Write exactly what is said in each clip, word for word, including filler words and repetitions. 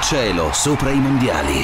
cielo sopra i mondiali.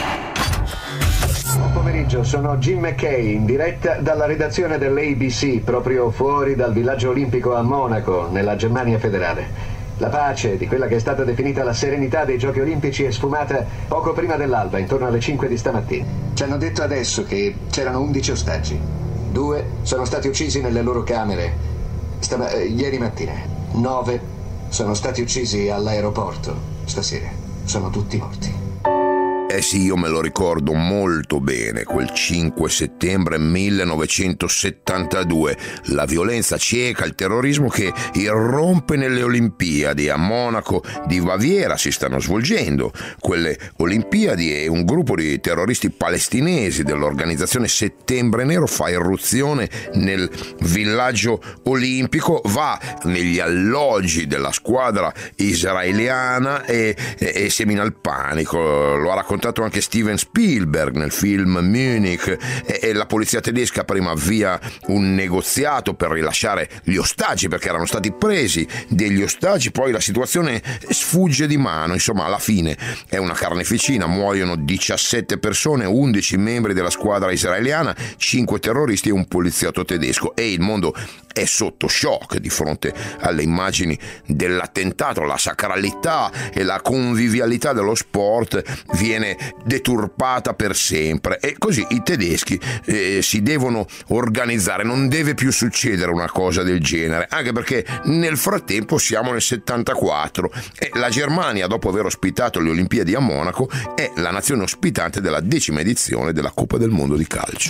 Buon pomeriggio, sono Jim McKay in diretta dalla redazione dell'A B C, proprio fuori dal villaggio olimpico a Monaco, nella Germania federale. La pace di quella che è stata definita la serenità dei Giochi Olimpici è sfumata poco prima dell'alba, intorno alle cinque di stamattina. Ci hanno detto adesso che c'erano undici ostaggi. Due sono stati uccisi nelle loro camere stava, eh, ieri mattina. Nove sono stati uccisi all'aeroporto stasera. Sono tutti morti. Eh sì, io me lo ricordo molto bene, quel cinque settembre millenovecentosettantadue, la violenza cieca, il terrorismo che irrompe nelle Olimpiadi. A Monaco di Baviera si stanno svolgendo quelle Olimpiadi e un gruppo di terroristi palestinesi dell'organizzazione Settembre Nero fa irruzione nel villaggio olimpico, va negli alloggi della squadra israeliana e, e, e semina il panico. Lo ha raccontato anche Steven Spielberg nel film Munich, e, e la polizia tedesca prima avvia un negoziato per rilasciare gli ostaggi perché erano stati presi degli ostaggi, poi la situazione sfugge di mano, insomma alla fine è una carneficina, muoiono diciassette persone, undici membri della squadra israeliana, cinque terroristi e un poliziotto tedesco, e il mondo è sotto shock di fronte alle immagini dell'attentato. La sacralità e la convivialità dello sport viene deturpata per sempre, e così i tedeschi eh, si devono organizzare. Non deve più succedere una cosa del genere, anche perché nel frattempo siamo nel settantaquattro e la Germania, dopo aver ospitato le Olimpiadi a Monaco, è la nazione ospitante della decima edizione della Coppa del Mondo di calcio.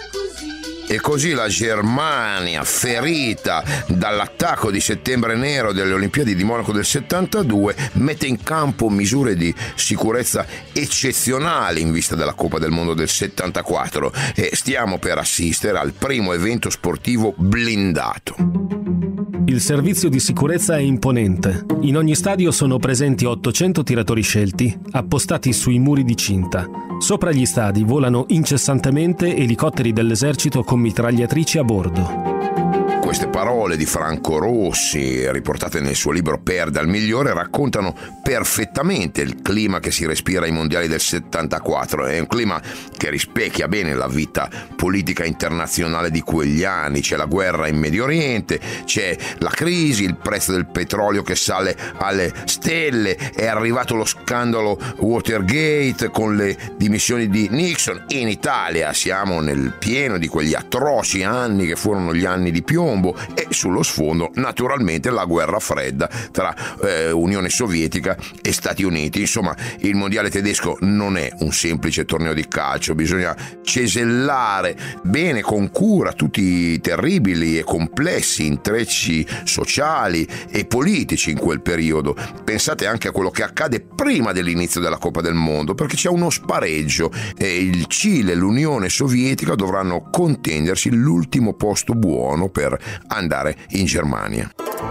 E così la Germania, ferita dall'attacco di Settembre Nero delle Olimpiadi di Monaco del settantadue, mette in campo misure di sicurezza eccezionali in vista della Coppa del Mondo del settantaquattro, e stiamo per assistere al primo evento sportivo blindato. Il servizio di sicurezza è imponente. In ogni stadio sono presenti ottocento tiratori scelti, appostati sui muri di cinta. Sopra gli stadi volano incessantemente elicotteri dell'esercito con mitragliatrici a bordo. Queste parole di Franco Rossi, riportate nel suo libro Perde al migliore, raccontano perfettamente il clima che si respira ai mondiali del settantaquattro. È un clima che rispecchia bene la vita politica internazionale di quegli anni. C'è la guerra in Medio Oriente, c'è la crisi, il prezzo del petrolio che sale alle stelle, è arrivato lo scandalo Watergate con le dimissioni di Nixon. In Italia siamo nel pieno di quegli atroci anni che furono gli anni di piombo, e sullo sfondo naturalmente la guerra fredda tra eh, Unione Sovietica e Stati Uniti. Insomma, il mondiale tedesco non è un semplice torneo di calcio, bisogna cesellare bene, con cura, tutti i terribili e complessi intrecci sociali e politici in quel periodo. Pensate anche a quello che accade prima dell'inizio della Coppa del Mondo, perché c'è uno spareggio e il Cile e l'Unione Sovietica dovranno contendersi l'ultimo posto buono per andare in Germania.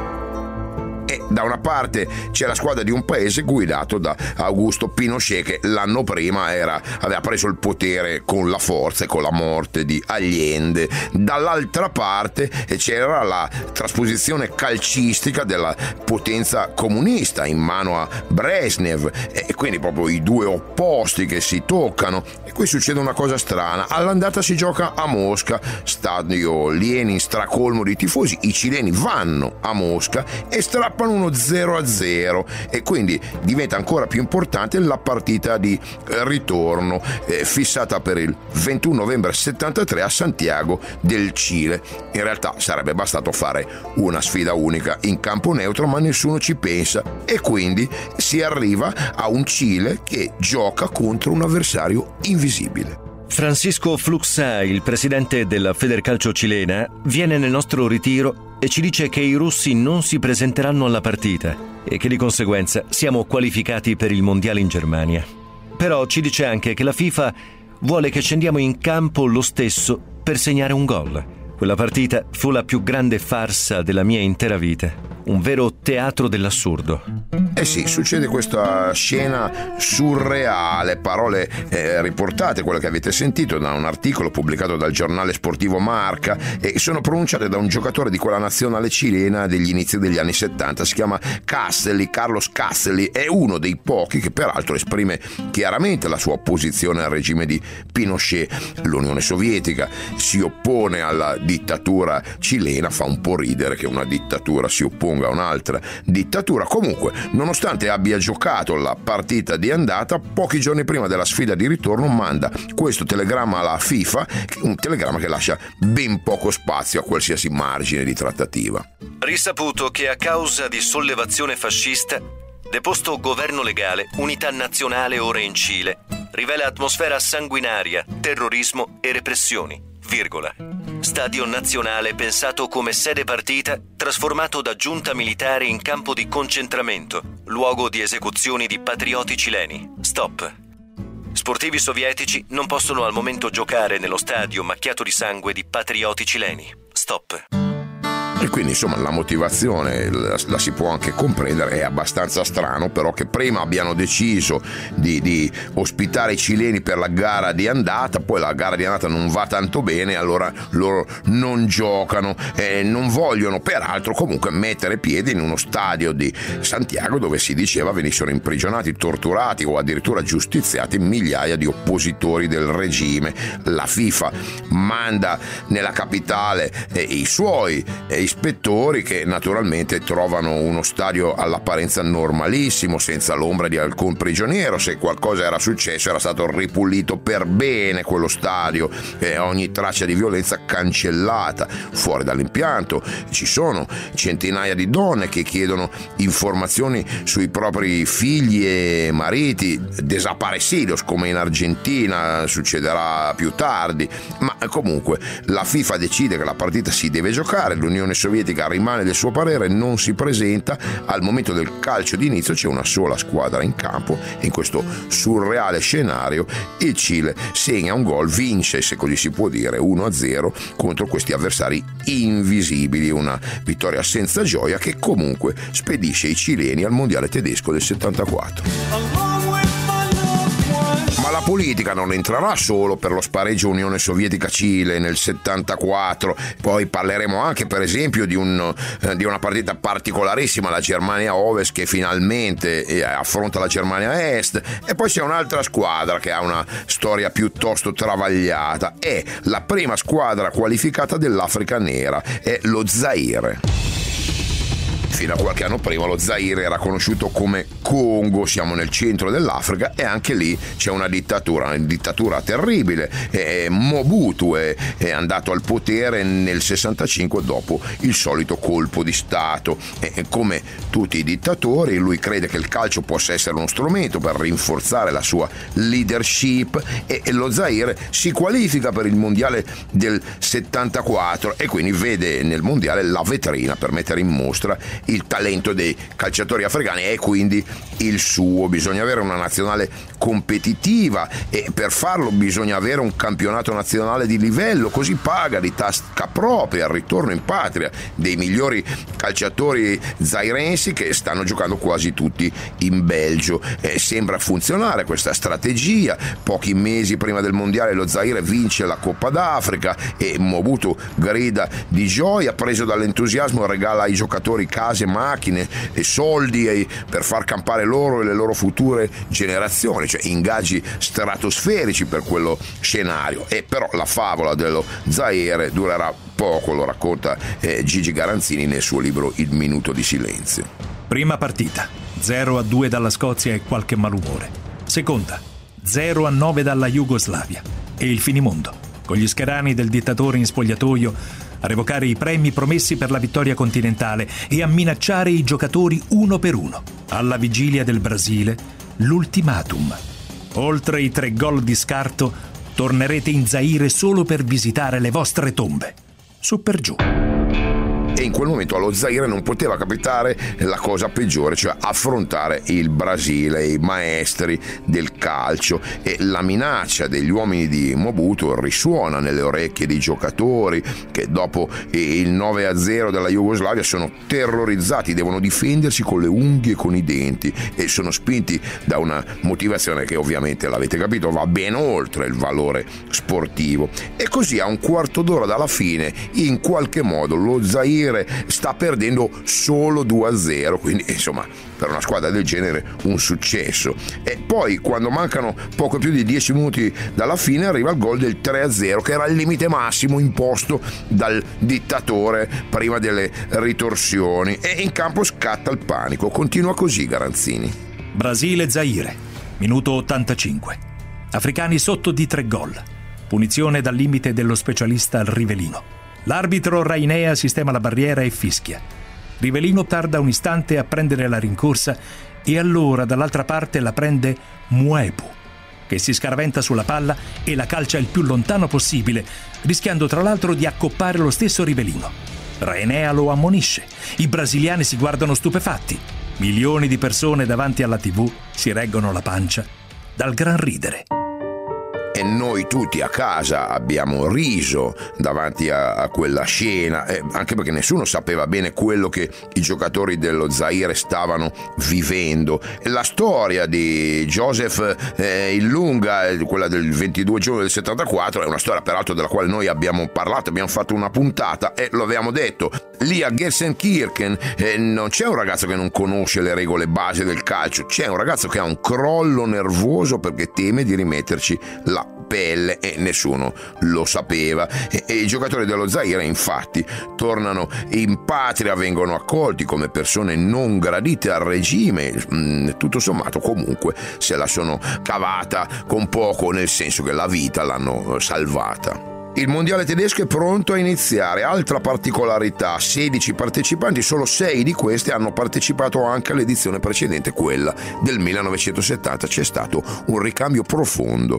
E da una parte c'è la squadra di un paese guidato da Augusto Pinochet, che l'anno prima era, aveva preso il potere con la forza e con la morte di Allende. Dall'altra parte c'era la trasposizione calcistica della potenza comunista in mano a Brezhnev, e quindi proprio i due opposti che si toccano. E qui succede una cosa strana: all'andata si gioca a Mosca, stadio Lenin stracolmo di tifosi, i cileni vanno a Mosca e strappano uno zero a zero, e quindi diventa ancora più importante la partita di ritorno eh, fissata per il ventuno novembre settantatré a Santiago del Cile. In realtà sarebbe bastato fare una sfida unica in campo neutro, ma nessuno ci pensa, e quindi si arriva a un Cile che gioca contro un avversario invisibile. Francisco Fluxá, il presidente della Federcalcio cilena, viene nel nostro ritiro e ci dice che i russi non si presenteranno alla partita e che di conseguenza siamo qualificati per il mondiale in Germania. Però ci dice anche che la FIFA vuole che scendiamo in campo lo stesso per segnare un gol. Quella partita fu la più grande farsa della mia intera vita. un vero teatro dell'assurdo. Eh sì, succede questa scena surreale, parole eh, riportate, quelle che avete sentito, da un articolo pubblicato dal giornale sportivo Marca, e sono pronunciate da un giocatore di quella nazionale cilena degli inizi degli anni settanta. Si chiama Castelli, Carlos Castelli, è uno dei pochi che peraltro esprime chiaramente la sua opposizione al regime di Pinochet. L'Unione Sovietica si oppone alla dittatura cilena, fa un po' ridere che una dittatura si opponga a un'altra dittatura. Comunque, nonostante abbia giocato la partita di andata, pochi giorni prima della sfida di ritorno manda questo telegramma alla FIFA, un telegramma che lascia ben poco spazio a qualsiasi margine di trattativa. Risaputo che a causa di sollevazione fascista, deposto governo legale, unità nazionale ora in Cile, rivela atmosfera sanguinaria, terrorismo e repressioni, virgola. Stadio nazionale pensato come sede partita, trasformato da giunta militare in campo di concentramento, luogo di esecuzioni di patrioti cileni. Stop. Sportivi sovietici non possono al momento giocare nello stadio macchiato di sangue di patrioti cileni. Stop. E quindi insomma la motivazione la, la si può anche comprendere. È abbastanza strano però che prima abbiano deciso di, di ospitare i cileni per la gara di andata, poi la gara di andata non va tanto bene, allora loro non giocano e non vogliono peraltro comunque mettere piede in uno stadio di Santiago dove si diceva venissero imprigionati, torturati o addirittura giustiziati migliaia di oppositori del regime. La FIFA manda nella capitale eh, i suoi eh, ispettori che naturalmente trovano uno stadio all'apparenza normalissimo, senza l'ombra di alcun prigioniero. Se qualcosa era successo era stato ripulito per bene quello stadio, e ogni traccia di violenza cancellata. Fuori dall'impianto ci sono centinaia di donne che chiedono informazioni sui propri figli e mariti, desaparecidos come in Argentina succederà più tardi, ma comunque la FIFA decide che la partita si deve giocare. L'Unione Sovietica rimane del suo parere, non si presenta. Al momento del calcio d'inizio c'è una sola squadra in campo e in questo surreale scenario il Cile segna un gol, vince, se così si può dire, uno a zero contro questi avversari invisibili. Una vittoria senza gioia che comunque spedisce i cileni al mondiale tedesco del settantaquattro. Ma la politica non entrerà solo per lo spareggio Unione Sovietica-Cile nel settantaquattro, poi parleremo anche per esempio di, un, eh, di una partita particolarissima, la Germania Ovest che finalmente eh, affronta la Germania Est, e poi c'è un'altra squadra che ha una storia piuttosto travagliata, è la prima squadra qualificata dell'Africa nera, è lo Zaire. Fino a qualche anno prima lo Zaire era conosciuto come Congo, siamo nel centro dell'Africa e anche lì c'è una dittatura, una dittatura terribile. E Mobutu è, è andato al potere nel sessantacinque dopo il solito colpo di Stato. E come tutti i dittatori lui crede che il calcio possa essere uno strumento per rinforzare la sua leadership e, e lo Zaire si qualifica per il mondiale del settantaquattro e quindi vede nel mondiale la vetrina per mettere in mostra il talento dei calciatori africani e quindi il suo. Bisogna avere una nazionale competitiva e per farlo bisogna avere un campionato nazionale di livello, così paga di tasca propria al ritorno in patria dei migliori calciatori zairensi che stanno giocando quasi tutti in Belgio. Eh, sembra funzionare questa strategia. Pochi mesi prima del mondiale lo Zaire vince la Coppa d'Africa e Mobutu grida di gioia, preso dall'entusiasmo regala ai giocatori case, macchine e soldi per far campare loro e le loro future generazioni, cioè ingaggi stratosferici per quello scenario. E però la favola dello Zaire durerà poco, lo racconta eh, Gigi Garanzini nel suo libro Il minuto di silenzio. Prima partita, zero a due dalla Scozia e qualche malumore. Seconda, zero a nove dalla Jugoslavia e il finimondo, con gli scherani del dittatore in spogliatoio a revocare i premi promessi per la vittoria continentale e a minacciare i giocatori uno per uno. Alla vigilia del Brasile, l'ultimatum. Oltre i tre gol di scarto, tornerete in Zaire solo per visitare le vostre tombe. Su per giù. e in quel momento allo Zaire non poteva capitare la cosa peggiore, cioè affrontare il Brasile, i maestri del calcio, e la minaccia degli uomini di Mobutu risuona nelle orecchie dei giocatori che dopo il nove a zero della Jugoslavia sono terrorizzati, devono difendersi con le unghie e con i denti e sono spinti da una motivazione che ovviamente, l'avete capito, va ben oltre il valore sportivo. E così a un quarto d'ora dalla fine in qualche modo lo Zaire sta perdendo solo due a zero, quindi insomma per una squadra del genere un successo. E poi quando mancano poco più di dieci minuti dalla fine arriva il gol del tre a zero, che era il limite massimo imposto dal dittatore prima delle ritorsioni, e in campo scatta il panico. Continua così Garanzini. Brasile-Zaire, minuto ottantacinque. Africani sotto di tre gol. Punizione dal limite dello specialista Rivellino. L'arbitro Rainea sistema la barriera e fischia. Rivellino tarda un istante a prendere la rincorsa e allora dall'altra parte la prende Mwepu, che si scaraventa sulla palla e la calcia il più lontano possibile, rischiando tra l'altro di accoppare lo stesso Rivellino. Rainea lo ammonisce. I brasiliani si guardano stupefatti. Milioni di persone davanti alla tivù si reggono la pancia dal gran ridere. E noi tutti a casa abbiamo riso davanti a, a quella scena, eh, anche perché nessuno sapeva bene quello che i giocatori dello Zaire stavano vivendo. La storia di Joseph eh, Ilunga, quella del ventidue giugno del settantaquattro, è una storia peraltro della quale noi abbiamo parlato, abbiamo fatto una puntata e lo abbiamo detto. Lì a Gelsenkirchen eh, non c'è un ragazzo che non conosce le regole base del calcio, c'è un ragazzo che ha un crollo nervoso perché teme di rimetterci la pelle e nessuno lo sapeva. E, e i giocatori dello Zaire infatti tornano in patria, vengono accolti come persone non gradite al regime, mh, tutto sommato comunque se la sono cavata con poco, nel senso che la vita l'hanno salvata. Il mondiale tedesco è pronto a iniziare. Altra particolarità: sedici partecipanti, solo sei di questi hanno partecipato anche all'edizione precedente, quella del millenovecentosettanta. C'è stato un ricambio profondo.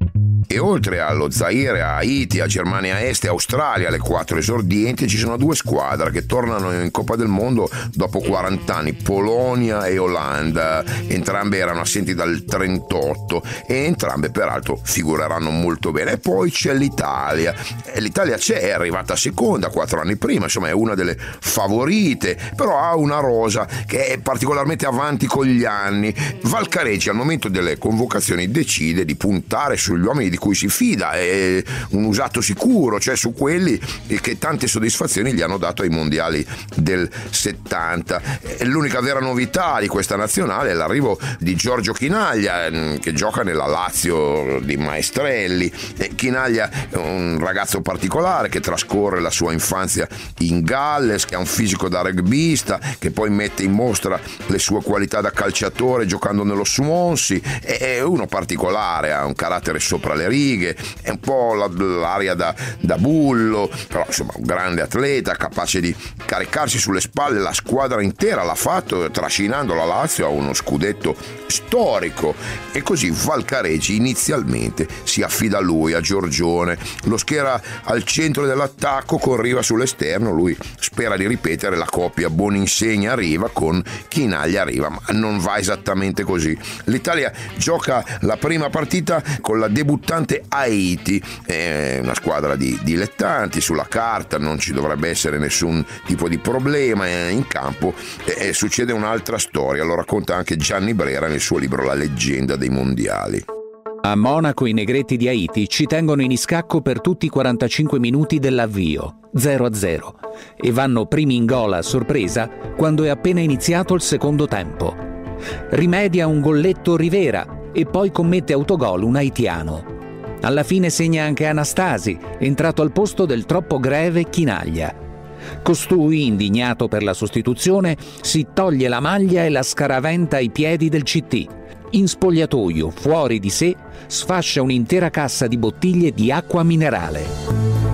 E oltre allo Zaire, a Haiti, a Germania Est e Australia, le quattro esordienti, ci sono due squadre che tornano in Coppa del Mondo dopo quaranta anni, Polonia e Olanda. Entrambe erano assenti dal trentotto e entrambe peraltro figureranno molto bene. E poi c'è l'Italia. E l'Italia c'è, è arrivata seconda quattro anni prima, insomma è una delle favorite, però ha una rosa che è particolarmente avanti con gli anni. Valcareggi al momento delle convocazioni decide di puntare sugli uomini di cui si fida, è un usato sicuro, cioè su quelli che tante soddisfazioni gli hanno dato ai mondiali del settanta. L'unica vera novità di questa nazionale è l'arrivo di Giorgio Chinaglia, che gioca nella Lazio di Maestrelli. Chinaglia è un ragazzo particolare che trascorre la sua infanzia in Galles, che ha un fisico da rugbista, che poi mette in mostra le sue qualità da calciatore giocando nello Swansea. È uno particolare, ha un carattere sopra le righe, è un po' l'aria da, da bullo, però insomma un grande atleta, capace di caricarsi sulle spalle la squadra intera. L'ha fatto trascinando la Lazio a uno scudetto storico, e così Valcareggi inizialmente si affida a lui, a Giorgione, lo schiera al centro dell'attacco con Riva sull'esterno. Lui spera di ripetere la coppia Boninsegna Riva con Chinaglia Riva, ma non va esattamente così. L'Italia gioca la prima partita con la debuttante Haiti, è una squadra di dilettanti, sulla carta non ci dovrebbe essere nessun tipo di problema, in campo eh, succede un'altra storia, lo racconta anche Gianni Brera nel suo libro La leggenda dei mondiali. A Monaco i negretti di Haiti ci tengono in iscacco per tutti i quarantacinque minuti dell'avvio, zero a zero, e vanno primi in gol a sorpresa quando è appena iniziato il secondo tempo. Rimedia un golletto Rivera e poi commette autogol un haitiano. Alla fine segna anche Anastasi, entrato al posto del troppo greve Chinaglia. Costui, indignato per la sostituzione, si toglie la maglia e la scaraventa ai piedi del C T. In spogliatoio, fuori di sé, sfascia un'intera cassa di bottiglie di acqua minerale.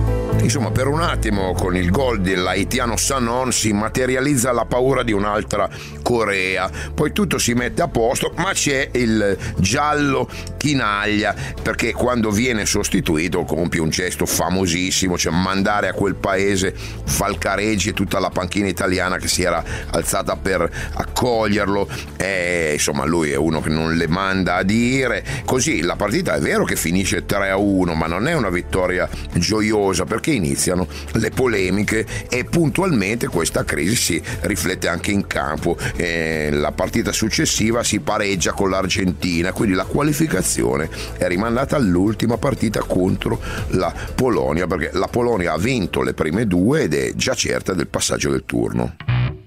Insomma, per un attimo con il gol dell'haitiano Sanon si materializza la paura di un'altra Corea, poi tutto si mette a posto, ma c'è il giallo chinaglia, perché quando viene sostituito compie un gesto famosissimo, cioè mandare a quel paese Falcareggi e tutta la panchina italiana che si era alzata per accoglierlo. E, insomma, lui è uno che non le manda a dire. Così la partita è vero che finisce tre a uno, ma non è una vittoria gioiosa, perché iniziano le polemiche e puntualmente questa crisi si riflette anche in campo. E la partita successiva si pareggia con l'Argentina, quindi la qualificazione è rimandata all'ultima partita contro la Polonia, perché la Polonia ha vinto le prime due ed è già certa del passaggio del turno.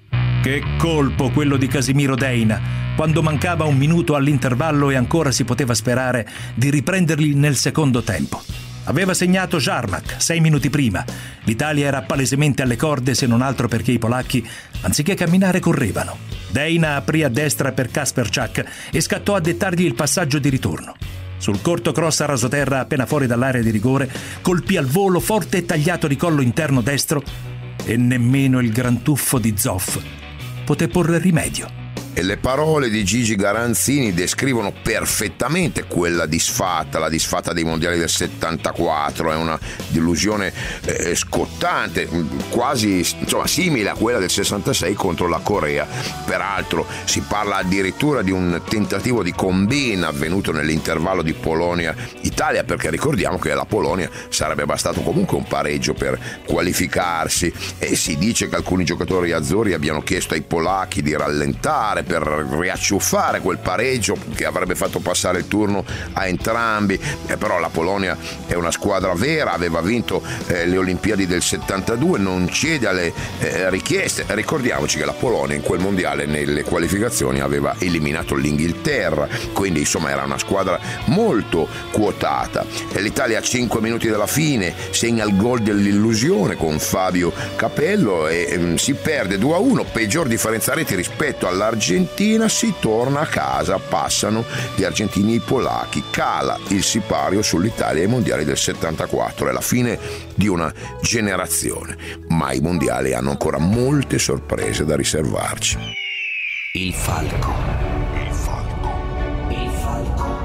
Che colpo quello di Casimiro Deina, quando mancava un minuto all'intervallo e ancora si poteva sperare di riprenderli nel secondo tempo. Aveva segnato Jarmak sei minuti prima. L'Italia era palesemente alle corde, se non altro perché i polacchi, anziché camminare, correvano. Deina aprì a destra per Kasperczak e scattò a dettargli il passaggio di ritorno. Sul corto cross a rasoterra appena fuori dall'area di rigore, colpì al volo forte e tagliato di collo interno destro e nemmeno il gran tuffo di Zoff poté porre rimedio. E le parole di Gigi Garanzini descrivono perfettamente quella disfatta, la disfatta dei mondiali del settantaquattro. È una delusione eh, scottante, quasi insomma simile a quella del sessantasei contro la Corea. Peraltro si parla addirittura di un tentativo di combine avvenuto nell'intervallo di Polonia-Italia, perché ricordiamo che la Polonia sarebbe bastato comunque un pareggio per qualificarsi, e si dice che alcuni giocatori azzurri abbiano chiesto ai polacchi di rallentare per riacciuffare quel pareggio che avrebbe fatto passare il turno a entrambi. E però la Polonia è una squadra vera, aveva vinto eh, le Olimpiadi del settantadue, non cede alle eh, richieste. Ricordiamoci che la Polonia in quel mondiale nelle qualificazioni aveva eliminato l'Inghilterra, quindi insomma era una squadra molto quotata. E l'Italia a cinque minuti dalla fine segna il gol dell'illusione con Fabio Capello e ehm, si perde due a uno, peggior differenza reti rispetto all'Argentina. Si torna a casa, passano gli argentini e i polacchi, cala il sipario sull'Italia ai mondiali del settantaquattro. È la fine di una generazione, ma i mondiali hanno ancora molte sorprese da riservarci. Il falco, il falco, il falco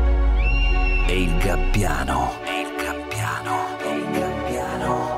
e il gabbiano, e il gabbiano, e il gabbiano.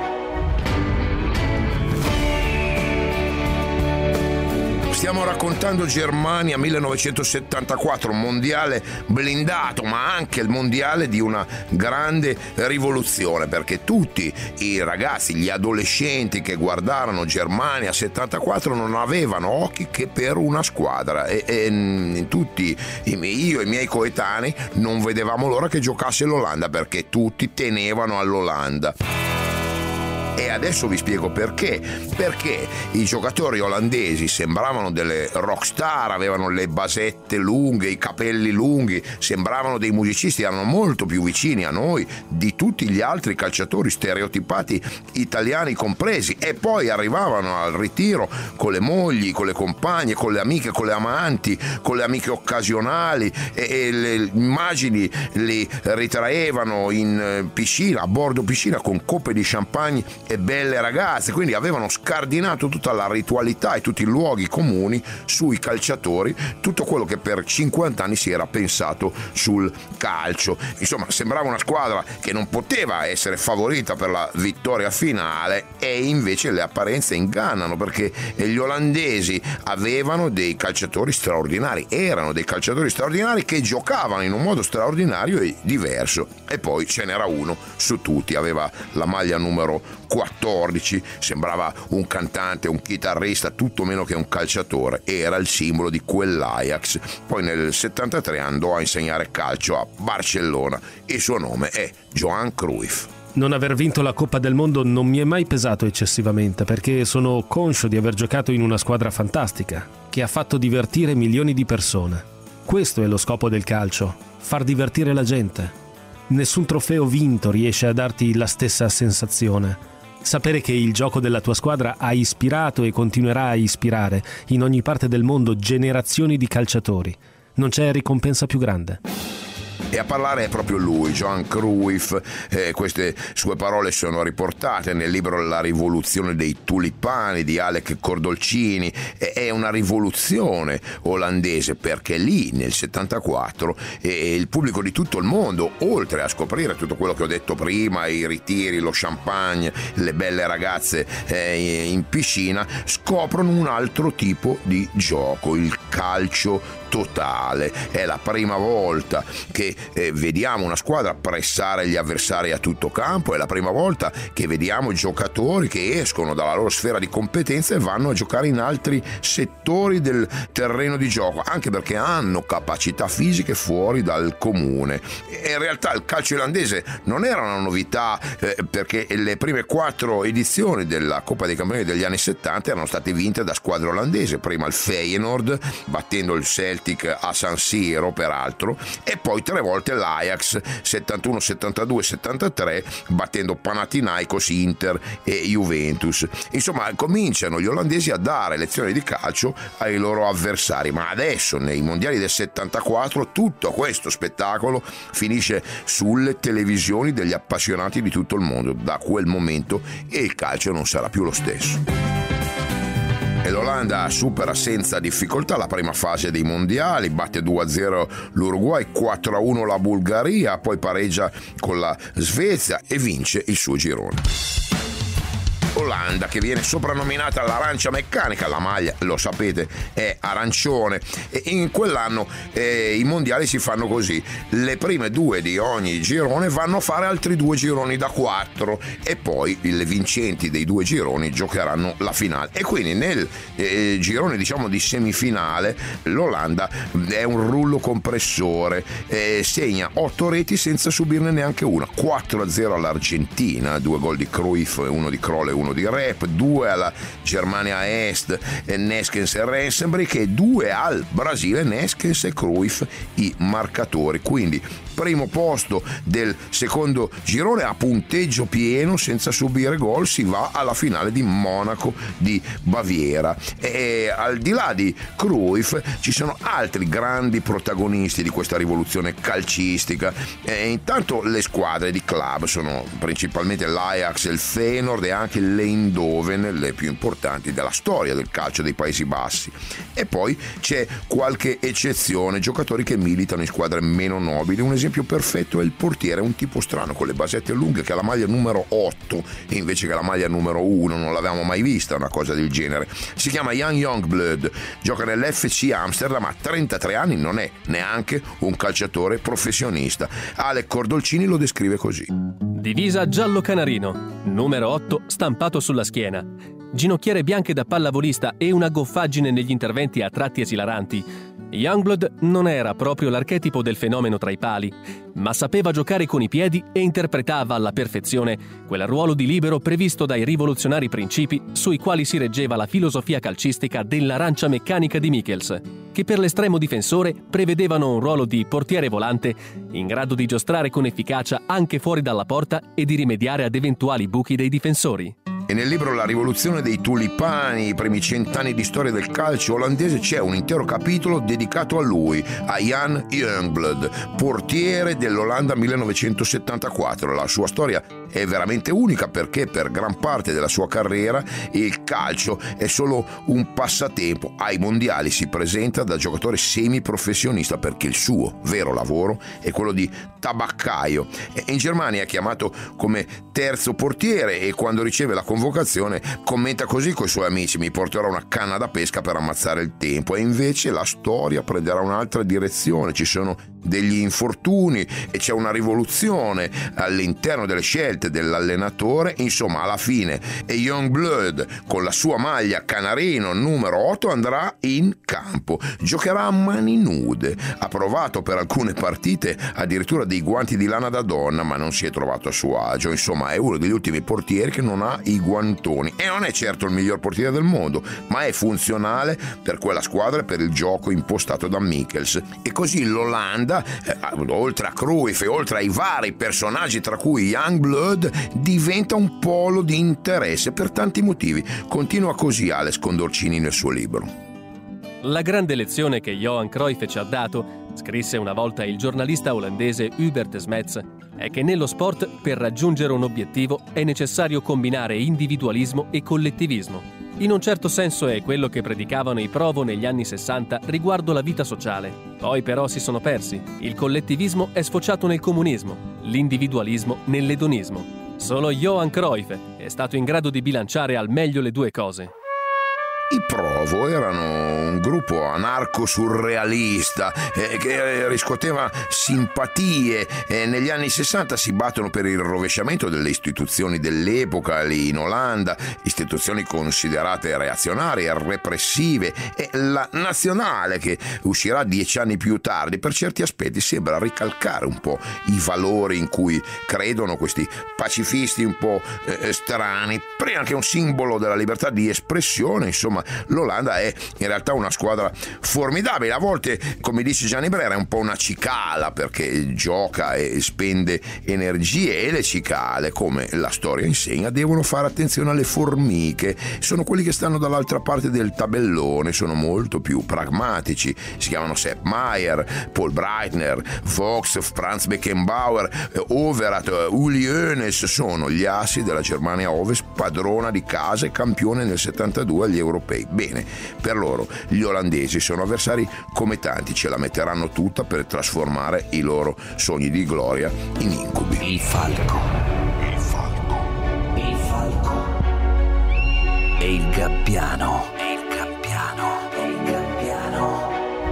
Stiamo raccontando Germania millenovecentosettantaquattro, un mondiale blindato, ma anche il mondiale di una grande rivoluzione, perché tutti i ragazzi, gli adolescenti che guardarono Germania settantaquattro non avevano occhi che per una squadra e, e tutti io e i miei coetanei non vedevamo l'ora che giocasse l'Olanda, perché tutti tenevano all'Olanda. E adesso vi spiego perché. Perché i giocatori olandesi sembravano delle rockstar, avevano le basette lunghe, i capelli lunghi, sembravano dei musicisti, erano molto più vicini a noi di tutti gli altri calciatori stereotipati italiani compresi, e poi arrivavano al ritiro con le mogli, con le compagne, con le amiche, con le amanti, con le amiche occasionali, e, e le immagini li ritraevano in piscina, a bordo piscina, con coppe di champagne e belle ragazze, quindi avevano scardinato tutta la ritualità e tutti i luoghi comuni sui calciatori, tutto quello che per cinquanta anni si era pensato sul calcio. Insomma, sembrava una squadra che non poteva essere favorita per la vittoria finale, e invece le apparenze ingannano, perché gli olandesi avevano dei calciatori straordinari, erano dei calciatori straordinari che giocavano in un modo straordinario e diverso, e poi ce n'era uno su tutti, aveva la maglia numero quattordici, sembrava un cantante, un chitarrista, tutto meno che un calciatore, era il simbolo di quell'Ajax. Poi nel settantatré andò a insegnare calcio a Barcellona, il suo nome è Johan Cruyff. Non aver vinto la Coppa del Mondo non mi è mai pesato eccessivamente, perché sono conscio di aver giocato in una squadra fantastica, che ha fatto divertire milioni di persone. Questo è lo scopo del calcio, far divertire la gente. Nessun trofeo vinto riesce a darti la stessa sensazione. Sapere che il gioco della tua squadra ha ispirato e continuerà a ispirare in ogni parte del mondo generazioni di calciatori. Non c'è ricompensa più grande. E a parlare è proprio lui, Johan Cruyff. Eh, queste sue parole sono riportate nel libro La rivoluzione dei tulipani di Alec Cordolcini. È una rivoluzione olandese perché lì nel settantaquattro eh, il pubblico di tutto il mondo, oltre a scoprire tutto quello che ho detto prima, i ritiri, lo champagne, le belle ragazze eh, in piscina, scoprono un altro tipo di gioco, il calcio totale. È la prima volta che eh, vediamo una squadra pressare gli avversari a tutto campo, è la prima volta che vediamo giocatori che escono dalla loro sfera di competenza e vanno a giocare in altri settori del terreno di gioco, anche perché hanno capacità fisiche fuori dal comune. E in realtà il calcio irlandese non era una novità, eh, perché le prime quattro edizioni della Coppa dei Campioni degli anni settanta erano state vinte da squadre olandesi, prima il Feyenoord battendo il Celtic a San Siro peraltro, e poi tre volte l'Ajax settantuno, settantadue, settantatré battendo Panathinaikos, Inter e Juventus. Insomma, cominciano gli olandesi a dare lezioni di calcio ai loro avversari, ma adesso nei mondiali del settantaquattro tutto questo spettacolo finisce sulle televisioni degli appassionati di tutto il mondo. Da quel momento il calcio non sarà più lo stesso. E l'Olanda supera senza difficoltà la prima fase dei mondiali, batte due a zero l'Uruguay, quattro a uno la Bulgaria, poi pareggia con la Svezia e vince il suo girone. Olanda, che viene soprannominata l'arancia meccanica, la maglia, lo sapete, è arancione, e in quell'anno eh, i mondiali si fanno così: le prime due di ogni girone vanno a fare altri due gironi da quattro e poi le vincenti dei due gironi giocheranno la finale. E quindi nel eh, girone, diciamo, di semifinale l'Olanda è un rullo compressore, eh, segna otto reti senza subirne neanche una, quattro a zero all'Argentina, due gol di Cruyff, uno di Kroll e uno di Rep, due alla Germania Est, Neskens e Rensenbrink, e due al Brasile, Neskens e Cruyff i marcatori. Quindi primo posto del secondo girone a punteggio pieno senza subire gol, si va alla finale di Monaco di Baviera. E al di là di Cruyff ci sono altri grandi protagonisti di questa rivoluzione calcistica. E intanto le squadre di club sono principalmente l'Ajax, il Feyenoord e anche l'Eindhoven, le più importanti della storia del calcio dei Paesi Bassi. E poi c'è qualche eccezione, giocatori che militano in squadre meno nobili. Un esempio perfetto è il portiere, un tipo strano con le basette lunghe che ha la maglia numero otto invece che la maglia numero uno, non l'avevamo mai vista una cosa del genere. Si chiama Jan Youngblood, gioca nell'F C Amsterdam, ha trentatré anni, non è neanche un calciatore professionista. Alec Cordolcini lo descrive così: divisa giallo canarino, numero otto stampato sulla schiena, ginocchiere bianche da pallavolista e una goffaggine negli interventi a tratti esilaranti. Youngblood non era proprio l'archetipo del fenomeno tra i pali, ma sapeva giocare con i piedi e interpretava alla perfezione quel ruolo di libero previsto dai rivoluzionari principi sui quali si reggeva la filosofia calcistica dell'arancia meccanica di Michels, che per l'estremo difensore prevedevano un ruolo di portiere volante in grado di giostrare con efficacia anche fuori dalla porta e di rimediare ad eventuali buchi dei difensori. E nel libro La rivoluzione dei tulipani, i primi cent'anni di storia del calcio olandese, c'è un intero capitolo dedicato a lui, a Jan Youngblood, portiere dell'Olanda millenovecentosettantaquattro. La sua storia è veramente unica perché per gran parte della sua carriera il calcio è solo un passatempo. Ai mondiali si presenta da giocatore semiprofessionista perché il suo vero lavoro è quello di tabaccaio. In Germania è chiamato come terzo portiere e quando riceve la convocazione commenta così coi suoi amici: mi porterò una canna da pesca per ammazzare il tempo. E invece la storia prenderà un'altra direzione, ci sono degli infortuni e c'è una rivoluzione all'interno delle scelte dell'allenatore. Insomma, alla fine Youngblood con la sua maglia canarino numero otto andrà in campo, giocherà a mani nude, ha provato per alcune partite addirittura dei guanti di lana da donna, ma non si è trovato a suo agio. Insomma, è uno degli ultimi portieri che non ha i guantoni e non è certo il miglior portiere del mondo, ma è funzionale per quella squadra e per il gioco impostato da Michels. E così l'Olanda, eh, oltre a Cruyff e oltre ai vari personaggi tra cui Youngblood, diventa un polo di interesse per tanti motivi. Continua così Alex Cordolcini nel suo libro. La grande lezione che Johan Cruyff ci ha dato, scrisse una volta il giornalista olandese Hubert Smets, è che nello sport, per raggiungere un obiettivo, è necessario combinare individualismo e collettivismo. In un certo senso è quello che predicavano i Provo negli anni sessanta riguardo la vita sociale. Poi però si sono persi. Il collettivismo è sfociato nel comunismo, l'individualismo nell'edonismo. Solo Johan Cruyff è stato in grado di bilanciare al meglio le due cose. I Provo erano un gruppo anarco-surrealista eh, che riscuoteva simpatie e negli anni sessanta si battono per il rovesciamento delle istituzioni dell'epoca lì in Olanda, istituzioni considerate reazionarie, repressive, e la nazionale che uscirà dieci anni più tardi per certi aspetti sembra ricalcare un po' i valori in cui credono questi pacifisti un po' eh, strani, prima che un simbolo della libertà di espressione. Insomma, l'Olanda è in realtà una squadra formidabile, a volte, come dice Gianni Brera, è un po' una cicala perché gioca e spende energie, e le cicale, come la storia insegna, devono fare attenzione alle formiche, sono quelli che stanno dall'altra parte del tabellone, sono molto più pragmatici, si chiamano Sepp Maier, Paul Breitner, Fox, Franz Beckenbauer, Overath, Uli Hoeneß, sono gli assi della Germania Ovest, padrona di casa e campione nel settantadue agli europei. Bene, per loro gli olandesi sono avversari come tanti, ce la metteranno tutta per trasformare i loro sogni di gloria in incubi. Il falco, Il falco, il falco e il gabbiano, e il gabbiano, e il gabbiano.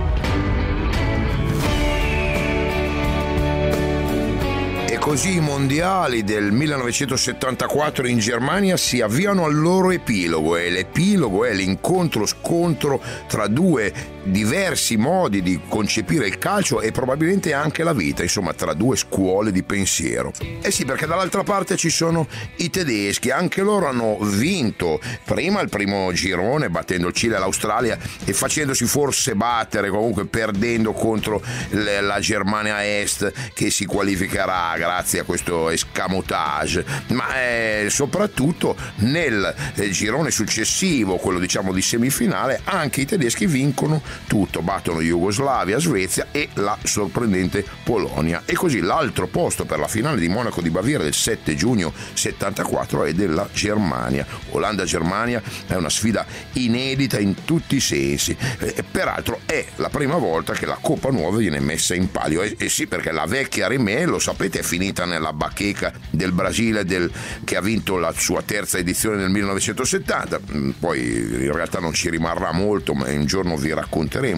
E così i mondiali del millenovecentosettantaquattro in Germania si avviano al loro epilogo, e l'epilogo è l'incontro-scontro tra due diversi modi di concepire il calcio e probabilmente anche la vita, insomma tra due scuole di pensiero. Eh sì, perché dall'altra parte ci sono i tedeschi, anche loro hanno vinto prima il primo girone battendo il Cile e l'Australia e facendosi forse battere, comunque perdendo contro la Germania Est che si qualificherà grazie a questo escamotage, ma eh, soprattutto nel eh, girone successivo, quello diciamo di semifinale, anche i tedeschi vincono tutto, battono Jugoslavia, Svezia e la sorprendente Polonia, e così l'altro posto per la finale di Monaco di Baviera del sette giugno settantaquattro è della Germania. Olanda-Germania è una sfida inedita in tutti i sensi, e peraltro è la prima volta che la Coppa Nuova viene messa in palio, e, e sì, perché la vecchia Rimè, lo sapete, è finita nella bacheca del Brasile del, che ha vinto la sua terza edizione nel millenovecentosettanta. Poi in realtà non ci rimarrà molto, ma un giorno vi racconteremo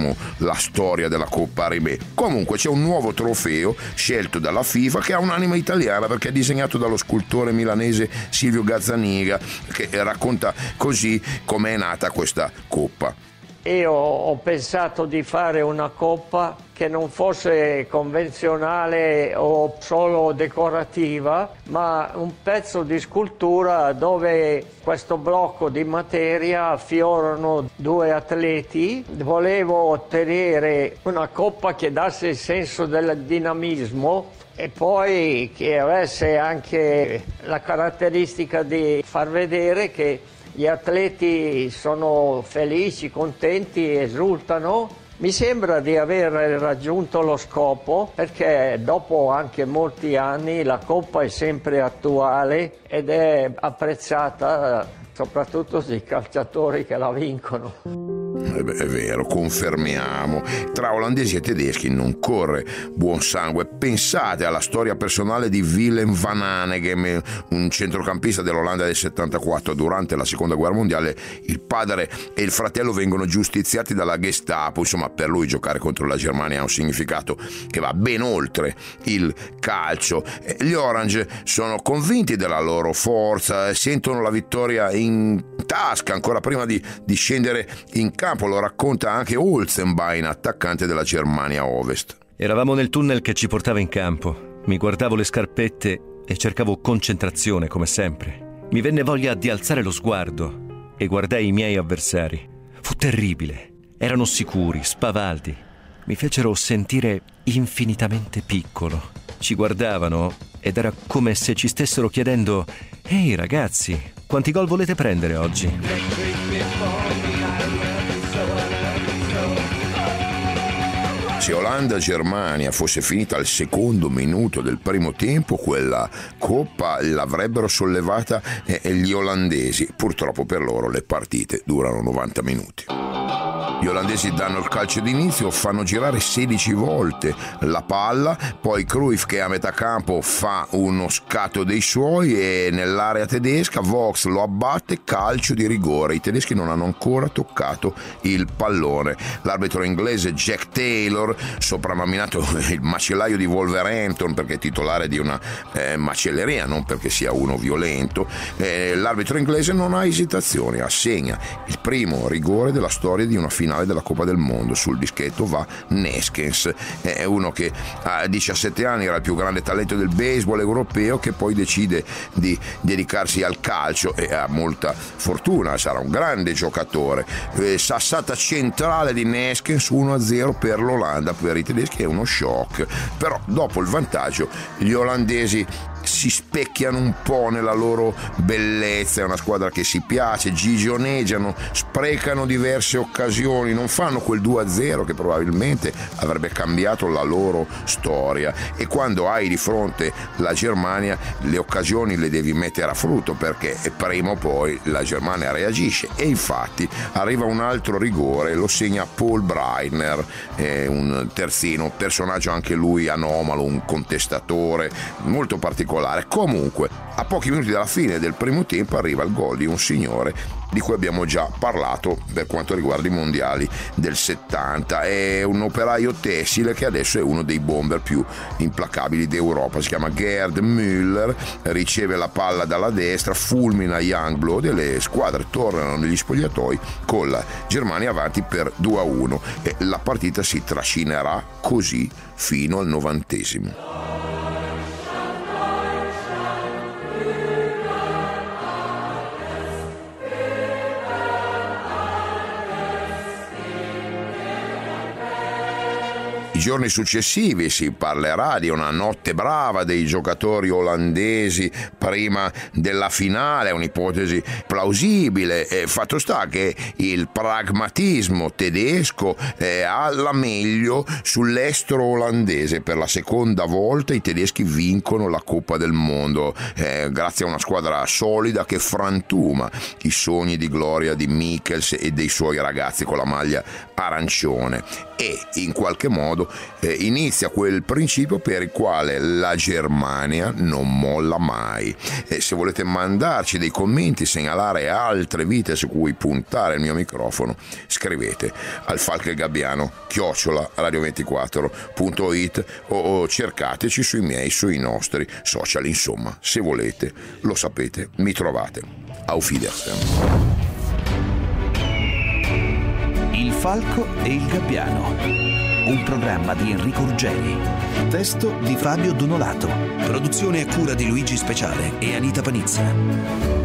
la storia della Coppa Rimè. Comunque c'è un nuovo trofeo scelto dalla FIFA che ha un'anima italiana perché è disegnato dallo scultore milanese Silvio Gazzaniga, che racconta così com'è nata questa Coppa. Io ho pensato di fare una coppa che non fosse convenzionale o solo decorativa, ma un pezzo di scultura dove questo blocco di materia affiorano due atleti. Volevo ottenere una coppa che dasse il senso del dinamismo e poi che avesse anche la caratteristica di far vedere che gli atleti sono felici, contenti, esultano. Mi sembra di aver raggiunto lo scopo, perché dopo anche molti anni la Coppa è sempre attuale ed è apprezzata soprattutto dai calciatori che la vincono. È vero, confermiamo. Tra olandesi e tedeschi non corre buon sangue. Pensate alla storia personale di Willem van Hanegem, un centrocampista dell'Olanda del settantaquattro. Durante la seconda guerra mondiale il padre e il fratello vengono giustiziati dalla Gestapo. Insomma, per lui giocare contro la Germania ha un significato che va ben oltre il calcio. Gli Orange sono convinti della loro forza, sentono la vittoria in tasca ancora prima di, di scendere in campo. Lo racconta anche Holzenbein, attaccante della Germania Ovest. Eravamo nel tunnel che ci portava in campo. Mi guardavo le scarpette e cercavo concentrazione come sempre. Mi venne voglia di alzare lo sguardo e guardai i miei avversari. Fu terribile. Erano sicuri, spavaldi. Mi fecero sentire infinitamente piccolo. Ci guardavano ed era come se ci stessero chiedendo: «Ehi ragazzi, quanti gol volete prendere oggi?» Se Olanda-Germania fosse finita al secondo minuto del primo tempo, quella coppa l'avrebbero sollevata gli olandesi. Purtroppo per loro le partite durano novanta minuti. Gli olandesi danno il calcio d'inizio, fanno girare sedici volte la palla, poi Cruyff, che a metà campo, fa uno scatto dei suoi e nell'area tedesca Vox lo abbatte, calcio di rigore. I tedeschi non hanno ancora toccato il pallone. L'arbitro inglese Jack Taylor, soprannominato il macellaio di Wolverhampton perché è titolare di una eh, macelleria, non perché sia uno violento, eh, l'arbitro inglese non ha esitazioni, assegna il primo rigore della storia di una finale della Coppa del Mondo. Sul dischetto va Neskens, è uno che a diciassette anni era il più grande talento del baseball europeo, che poi decide di dedicarsi al calcio e ha molta fortuna, sarà un grande giocatore. Eh, sassata centrale di Neskens, uno a zero per l'Olanda. Per i tedeschi è uno shock, però dopo il vantaggio gli olandesi si specchiano un po' nella loro bellezza. È una squadra che si piace, gigioneggiano, sprecano diverse occasioni, non fanno quel due a zero che probabilmente avrebbe cambiato la loro storia. E quando hai di fronte la Germania, le occasioni le devi mettere a frutto, perché prima o poi la Germania reagisce. E infatti arriva un altro rigore, lo segna Paul Breitner, è un terzino, personaggio anche lui anomalo, un contestatore molto particolare. Comunque, a pochi minuti dalla fine del primo tempo arriva il gol di un signore di cui abbiamo già parlato per quanto riguarda i mondiali del settanta. È un operaio tessile che adesso è uno dei bomber più implacabili d'Europa. Si chiama Gerd Müller, riceve la palla dalla destra, fulmina Youngblood e le squadre tornano negli spogliatoi con la Germania avanti per due a uno, e la partita si trascinerà così fino al novantesimo. I giorni successivi si parlerà di una notte brava dei giocatori olandesi prima della finale, un'ipotesi plausibile. E fatto sta che il pragmatismo tedesco eh, ha la meglio sull'estero olandese. Per la seconda volta i tedeschi vincono la Coppa del Mondo eh, grazie a una squadra solida che frantuma i sogni di gloria di Michels e dei suoi ragazzi con la maglia arancione. E in qualche modo eh, inizia quel principio per il quale la Germania non molla mai. E se volete mandarci dei commenti, segnalare altre vite su cui puntare il mio microfono, scrivete al falcogabbiano chiocciola radio ventiquattro punto it o, o cercateci sui miei, sui nostri social. Insomma, se volete, lo sapete, mi trovate. Auf Wiedersehen. Il Falco e il Gabbiano, un programma di Enrico Ruggeri, testo di Fabio Donolato, produzione a cura di Luigi Speciale e Anita Panizza.